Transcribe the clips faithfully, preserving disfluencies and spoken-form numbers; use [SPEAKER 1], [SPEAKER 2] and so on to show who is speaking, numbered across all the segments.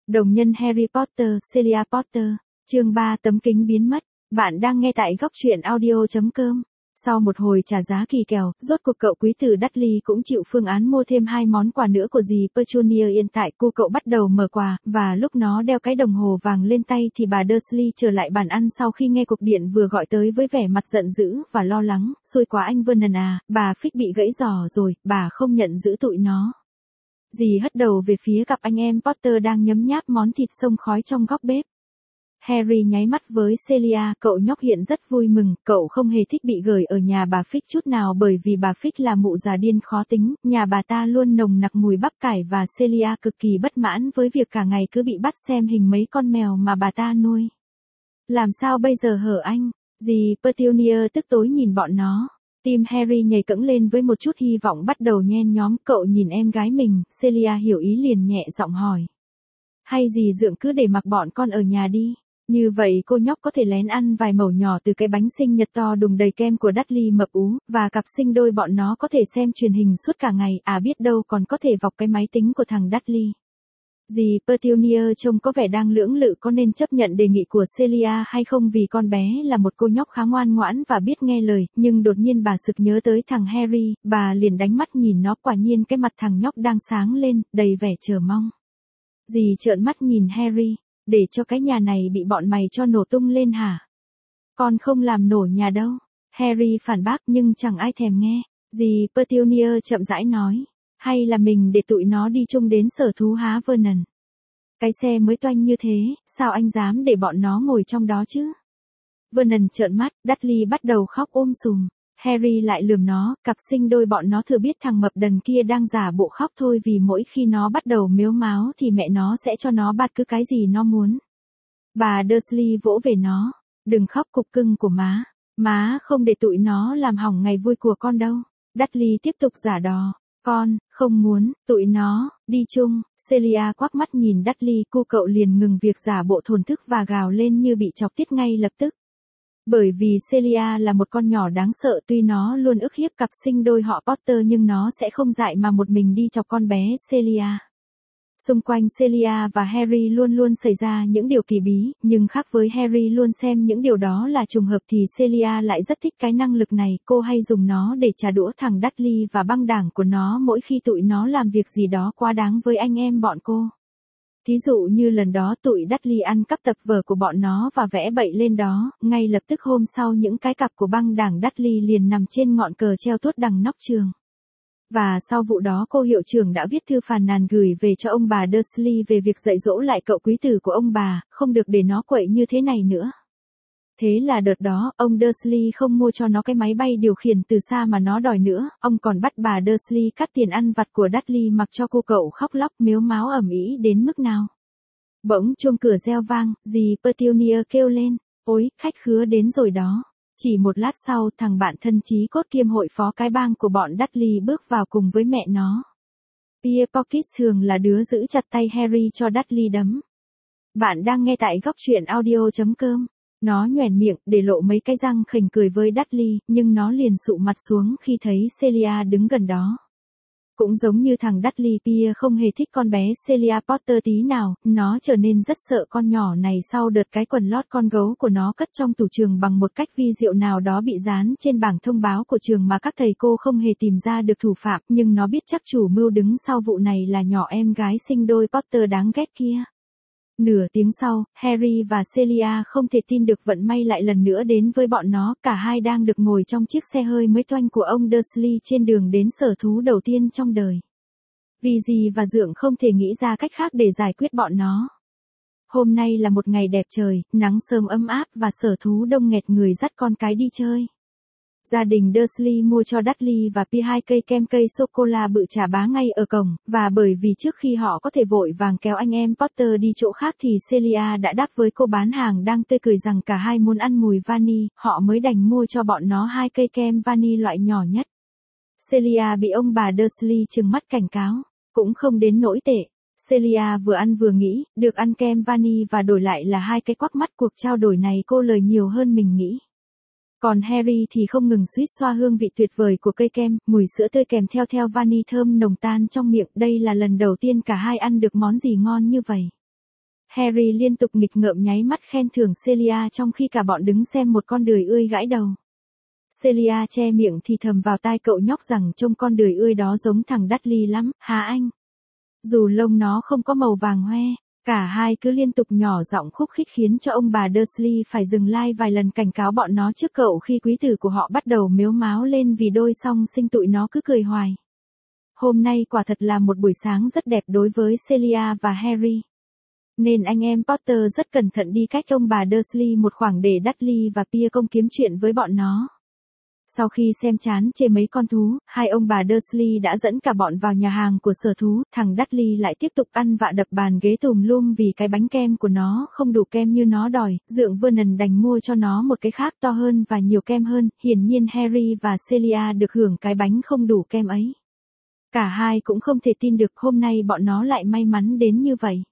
[SPEAKER 1] Đồng nhân Harry Potter, Celia Potter, chương ba tấm kính biến mất. Bạn đang nghe tại góc truyện audio chấm com. Sau một hồi trả giá kỳ kèo, rốt cuộc cậu quý tử Dudley cũng chịu phương án mua thêm hai món quà nữa của dì Petunia. Hiện tại cô cậu bắt đầu mở quà, và lúc nó đeo cái đồng hồ vàng lên tay thì bà Dursley trở lại bàn ăn sau khi nghe cuộc điện vừa gọi tới với vẻ mặt giận dữ và lo lắng. Xui quá anh Vernon à, bà Fig bị gãy giò rồi, bà không nhận giữ tụi nó. Dì hất đầu về phía cặp anh em Potter đang nhấm nháp món thịt xông khói trong góc bếp. Harry nháy mắt với Celia, cậu nhóc hiện rất vui mừng, cậu không hề thích bị gửi ở nhà bà Fig chút nào bởi vì bà Fig là mụ già điên khó tính, nhà bà ta luôn nồng nặc mùi bắp cải và Celia cực kỳ bất mãn với việc cả ngày cứ bị bắt xem hình mấy con mèo mà bà ta nuôi. Làm sao bây giờ hở anh? Dì Petunia tức tối nhìn bọn nó. Tim Harry nhảy cẫng lên với một chút hy vọng bắt đầu nhen nhóm. Cậu nhìn em gái mình, Celia hiểu ý liền nhẹ giọng hỏi. Hay dì dượng cứ để mặc bọn con ở nhà đi. Như vậy cô nhóc có thể lén ăn vài mẩu nhỏ từ cái bánh sinh nhật to đùng đầy kem của Dudley mập ú, và cặp sinh đôi bọn nó có thể xem truyền hình suốt cả ngày, à biết đâu còn có thể vọc cái máy tính của thằng Dudley. Dì Petunia trông có vẻ đang lưỡng lự có nên chấp nhận đề nghị của Celia hay không vì con bé là một cô nhóc khá ngoan ngoãn và biết nghe lời, nhưng đột nhiên bà sực nhớ tới thằng Harry, bà liền đánh mắt nhìn nó, quả nhiên cái mặt thằng nhóc đang sáng lên, đầy vẻ chờ mong. Dì trợn mắt nhìn Harry, để cho cái nhà này bị bọn mày cho nổ tung lên hả? Con không làm nổ nhà đâu. Harry phản bác nhưng chẳng ai thèm nghe. Dì Petunia chậm rãi nói. Hay là mình để tụi nó đi chung đến sở thú há Vernon? Cái xe mới toanh như thế, sao anh dám để bọn nó ngồi trong đó chứ? Vernon trợn mắt, Dudley bắt đầu khóc ôm sùm. Harry lại lườm nó, cặp sinh đôi bọn nó thừa biết thằng mập đần kia đang giả bộ khóc thôi vì mỗi khi nó bắt đầu mếu máo thì mẹ nó sẽ cho nó bạt cứ cái gì nó muốn. Bà Dursley vỗ về nó. Đừng khóc cục cưng của má. Má không để tụi nó làm hỏng ngày vui của con đâu. Dudley tiếp tục giả đò. Con, không muốn, tụi nó, đi chung. Celia quắc mắt nhìn Dudley, cô cậu liền ngừng việc giả bộ thổn thức và gào lên như bị chọc tiết ngay lập tức. Bởi vì Celia là một con nhỏ đáng sợ, tuy nó luôn ức hiếp cặp sinh đôi họ Potter nhưng nó sẽ không dại mà một mình đi chọc con bé Celia. Xung quanh Celia và Harry luôn luôn xảy ra những điều kỳ bí, nhưng khác với Harry luôn xem những điều đó là trùng hợp thì Celia lại rất thích cái năng lực này, cô hay dùng nó để trả đũa thằng Dudley và băng đảng của nó mỗi khi tụi nó làm việc gì đó quá đáng với anh em bọn cô. Thí dụ như lần đó tụi Dudley ăn cắp tập vở của bọn nó và vẽ bậy lên đó, ngay lập tức hôm sau những cái cặp của băng đảng Dudley liền nằm trên ngọn cờ treo tuốt đằng nóc trường. Và sau vụ đó cô hiệu trưởng đã viết thư phàn nàn gửi về cho ông bà Dursley về việc dạy dỗ lại cậu quý tử của ông bà, không được để nó quậy như thế này nữa. Thế là đợt đó, ông Dursley không mua cho nó cái máy bay điều khiển từ xa mà nó đòi nữa, ông còn bắt bà Dursley cắt tiền ăn vặt của Dudley mặc cho cô cậu khóc lóc mếu máo ầm ĩ đến mức nào. Bỗng chuông cửa reo vang, dì Petunia kêu lên, ôi, khách khứa đến rồi đó. Chỉ một lát sau, thằng bạn thân chí cốt kiêm hội phó cái bang của bọn Dudley bước vào cùng với mẹ nó. Pierre Pockets thường là đứa giữ chặt tay Harry cho Dudley đấm. Bạn đang nghe tại góc truyện audio chấm com. Nó nhoẻn miệng, để lộ mấy cái răng khểnh cười với Dudley, nhưng nó liền sụ mặt xuống khi thấy Celia đứng gần đó. Cũng giống như thằng Dudley, Pierre không hề thích con bé Celia Potter tí nào, nó trở nên rất sợ con nhỏ này sau đợt cái quần lót con gấu của nó cất trong tủ trường bằng một cách vi diệu nào đó bị dán trên bảng thông báo của trường mà các thầy cô không hề tìm ra được thủ phạm, nhưng nó biết chắc chủ mưu đứng sau vụ này là nhỏ em gái sinh đôi Potter đáng ghét kia. Nửa tiếng sau, Harry và Celia không thể tin được vận may lại lần nữa đến với bọn nó, cả hai đang được ngồi trong chiếc xe hơi mới toanh của ông Dursley trên đường đến sở thú đầu tiên trong đời. Vì dì và dượng không thể nghĩ ra cách khác để giải quyết bọn nó. Hôm nay là một ngày đẹp trời, nắng sớm ấm áp và sở thú đông nghẹt người dắt con cái đi chơi. Gia đình Dursley mua cho Dudley và Pi hai cây kem cây sô-cô-la bự chà bá ngay ở cổng, và bởi vì trước khi họ có thể vội vàng kéo anh em Potter đi chỗ khác thì Celia đã đáp với cô bán hàng đang tươi cười rằng cả hai muốn ăn mùi vani, họ mới đành mua cho bọn nó hai cây kem vani loại nhỏ nhất. Celia bị ông bà Dursley trừng mắt cảnh cáo, cũng không đến nỗi tệ. Celia vừa ăn vừa nghĩ, được ăn kem vani và đổi lại là hai cái quắc mắt, cuộc trao đổi này cô lời nhiều hơn mình nghĩ. Còn Harry thì không ngừng suýt xoa hương vị tuyệt vời của cây kem, mùi sữa tươi kèm theo theo vani thơm nồng tan trong miệng, đây là lần đầu tiên cả hai ăn được món gì ngon như vậy. Harry liên tục nghịch ngợm nháy mắt khen thưởng Celia trong khi cả bọn đứng xem một con đười ươi gãi đầu. Celia che miệng thì thầm vào tai cậu nhóc rằng trông con đười ươi đó giống thằng Dudley lắm, hả anh? Dù lông nó không có màu vàng hoe, cả hai cứ liên tục nhỏ giọng khúc khích khiến cho ông bà Dursley phải dừng like vài lần cảnh cáo bọn nó trước cậu khi quý tử của họ bắt đầu mếu máo lên vì đôi song sinh tụi nó cứ cười hoài. Hôm nay quả thật là một buổi sáng rất đẹp đối với Celia và Harry. Nên anh em Potter rất cẩn thận đi cách ông bà Dursley một khoảng để Dudley và Pierre công kiếm chuyện với bọn nó. Sau khi xem chán chê mấy con thú, hai ông bà Dursley đã dẫn cả bọn vào nhà hàng của sở thú, thằng Dudley lại tiếp tục ăn vạ đập bàn ghế tùm lum vì cái bánh kem của nó không đủ kem như nó đòi, dượng Vernon đành mua cho nó một cái khác to hơn và nhiều kem hơn, hiển nhiên Harry và Celia được hưởng cái bánh không đủ kem ấy. Cả hai cũng không thể tin được hôm nay bọn nó lại may mắn đến như vậy.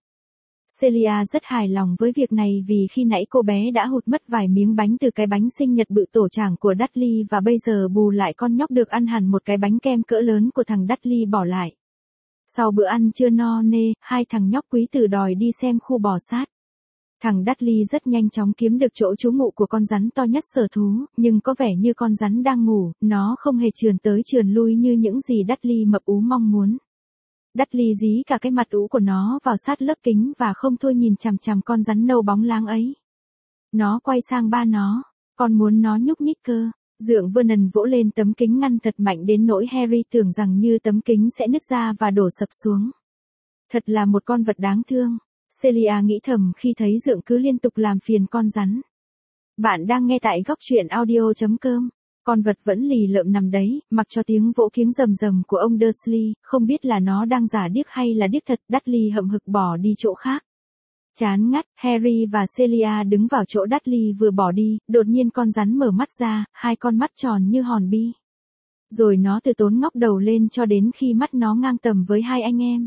[SPEAKER 1] Celia rất hài lòng với việc này vì khi nãy cô bé đã hụt mất vài miếng bánh từ cái bánh sinh nhật bự tổ chảng của Dudley và bây giờ bù lại con nhóc được ăn hẳn một cái bánh kem cỡ lớn của thằng Dudley bỏ lại. Sau bữa ăn trưa no nê, hai thằng nhóc quý tử đòi đi xem khu bò sát. Thằng Dudley rất nhanh chóng kiếm được chỗ trú ngụ của con rắn to nhất sở thú, nhưng có vẻ như con rắn đang ngủ, nó không hề trườn tới trườn lui như những gì Dudley mập ú mong muốn. Dudley dí cả cái mặt ú của nó vào sát lớp kính và không thôi nhìn chằm chằm con rắn nâu bóng láng ấy. Nó quay sang ba nó, con muốn nó nhúc nhích cơ. Dượng Vernon vỗ lên tấm kính ngăn thật mạnh đến nỗi Harry tưởng rằng như tấm kính sẽ nứt ra và đổ sập xuống. Thật là một con vật đáng thương. Celia nghĩ thầm khi thấy dượng cứ liên tục làm phiền con rắn. Bạn đang nghe tại góc truyện audio chấm com. Con vật vẫn lì lợm nằm đấy, mặc cho tiếng vỗ kiếng rầm rầm của ông Dursley, không biết là nó đang giả điếc hay là điếc thật. Dudley hậm hực bỏ đi chỗ khác. Chán ngắt, Harry và Celia đứng vào chỗ Dudley vừa bỏ đi, đột nhiên con rắn mở mắt ra, hai con mắt tròn như hòn bi. Rồi nó từ tốn ngóc đầu lên cho đến khi mắt nó ngang tầm với hai anh em.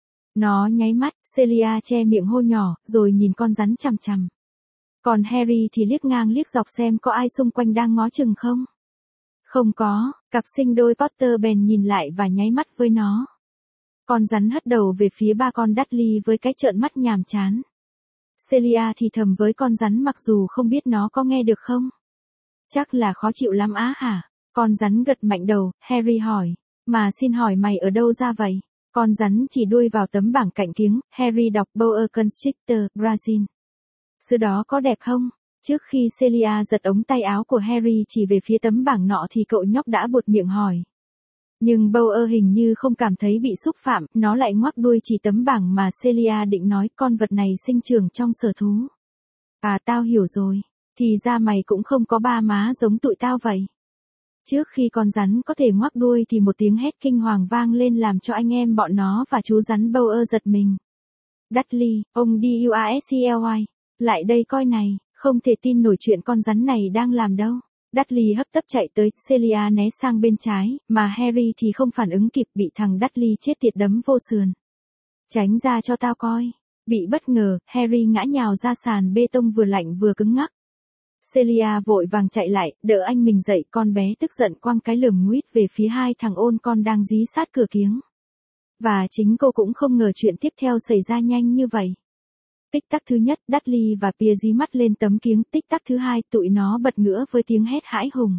[SPEAKER 1] Nó nháy mắt, Celia che miệng hô nhỏ, rồi nhìn con rắn chằm chằm. Còn Harry thì liếc ngang liếc dọc xem có ai xung quanh đang ngó chừng không. Không có, cặp sinh đôi Potter bèn nhìn lại và nháy mắt với nó. Con rắn hất đầu về phía ba con Dudley với cái trợn mắt nhàm chán. Celia thì thầm với con rắn mặc dù không biết nó có nghe được không. Chắc là khó chịu lắm á hả? Con rắn gật mạnh đầu, Harry hỏi. Mà xin hỏi mày ở đâu ra vậy? Con rắn chỉ đuôi vào tấm bảng cạnh kiếng, Harry đọc Boa Constrictor, Brazil. Sự đó có đẹp không? Trước khi Celia giật ống tay áo của Harry chỉ về phía tấm bảng nọ thì cậu nhóc đã buột miệng hỏi. Nhưng Boa hình như không cảm thấy bị xúc phạm, nó lại ngoắc đuôi chỉ tấm bảng mà Celia định nói con vật này sinh trưởng trong sở thú. À tao hiểu rồi, thì ra mày cũng không có ba má giống tụi tao vậy. Trước khi con rắn có thể ngoắc đuôi thì một tiếng hét kinh hoàng vang lên làm cho anh em bọn nó và chú rắn Boa giật mình. Dudley, ông đi u a ét xê lờ i, lại đây coi này, không thể tin nổi chuyện con rắn này đang làm đâu. Dudley hấp tấp chạy tới, Celia né sang bên trái, mà Harry thì không phản ứng kịp bị thằng Dudley chết tiệt đấm vô sườn. Tránh ra cho tao coi. Bị bất ngờ, Harry ngã nhào ra sàn bê tông vừa lạnh vừa cứng ngắc. Celia vội vàng chạy lại, đỡ anh mình dậy, con bé tức giận quăng cái lườm nguýt về phía hai thằng ôn con đang dí sát cửa kiếng. Và chính cô cũng không ngờ chuyện tiếp theo xảy ra nhanh như vậy. Tích tắc thứ nhất, Dudley và Pierre dí mắt lên tấm kiếng, tích tắc thứ hai, tụi nó bật ngửa với tiếng hét hãi hùng.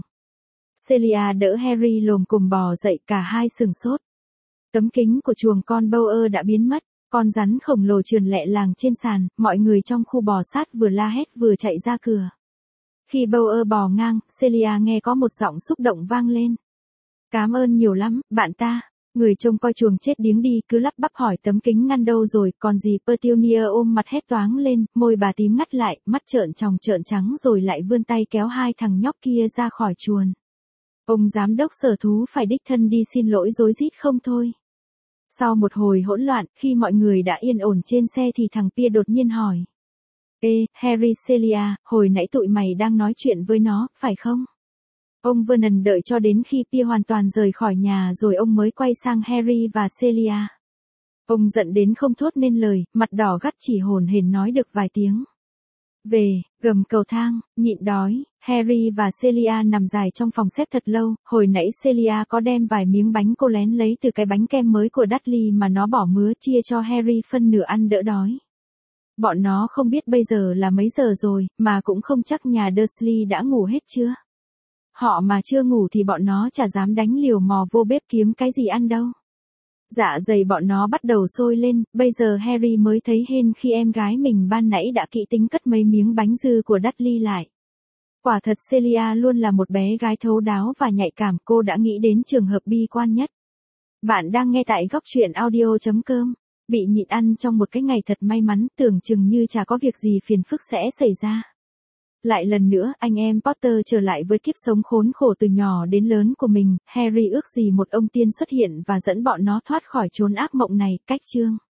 [SPEAKER 1] Celia đỡ Harry lồm cồm bò dậy, cả hai sừng sốt. Tấm kính của chuồng con Boa đã biến mất, con rắn khổng lồ trườn lẹ làng trên sàn, mọi người trong khu bò sát vừa la hét vừa chạy ra cửa. Khi Boa bò ngang, Celia nghe có một giọng xúc động vang lên. Cảm ơn nhiều lắm, bạn ta. Người trông coi chuồng chết điếng đi cứ lắp bắp hỏi tấm kính ngăn đâu rồi, còn gì Petunia ôm mặt hét toáng lên, môi bà tím ngắt lại, mắt trợn tròng trợn trắng rồi lại vươn tay kéo hai thằng nhóc kia ra khỏi chuồng. Ông giám đốc sở thú phải đích thân đi xin lỗi rối rít không thôi. Sau một hồi hỗn loạn, khi mọi người đã yên ổn trên xe thì thằng Pierre đột nhiên hỏi. Ê, Harry Celia, hồi nãy tụi mày đang nói chuyện với nó, phải không? Ông Vernon đợi cho đến khi Pierre hoàn toàn rời khỏi nhà rồi ông mới quay sang Harry và Celia. Ông giận đến không thốt nên lời, mặt đỏ gắt chỉ hổn hển nói được vài tiếng. Về, gầm cầu thang, nhịn đói, Harry và Celia nằm dài trong phòng xếp thật lâu, hồi nãy Celia có đem vài miếng bánh cô lén lấy từ cái bánh kem mới của Dudley mà nó bỏ mứa chia cho Harry phân nửa ăn đỡ đói. Bọn nó không biết bây giờ là mấy giờ rồi, mà cũng không chắc nhà Dursley đã ngủ hết chưa. Họ mà chưa ngủ thì bọn nó chả dám đánh liều mò vô bếp kiếm cái gì ăn đâu. Dạ dày bọn nó bắt đầu sôi lên, bây giờ Harry mới thấy hên khi em gái mình ban nãy đã kỹ tính cất mấy miếng bánh dư của Dudley lại. Quả thật Celia luôn là một bé gái thấu đáo và nhạy cảm, cô đã nghĩ đến trường hợp bi quan nhất. Bạn đang nghe tại góc truyện audio chấm com. Bị nhịn ăn trong một cái ngày thật may mắn, tưởng chừng như chả có việc gì phiền phức sẽ xảy ra. Lại lần nữa, anh em Potter trở lại với kiếp sống khốn khổ từ nhỏ đến lớn của mình, Harry ước gì một ông tiên xuất hiện và dẫn bọn nó thoát khỏi chốn ác mộng này. Cách chương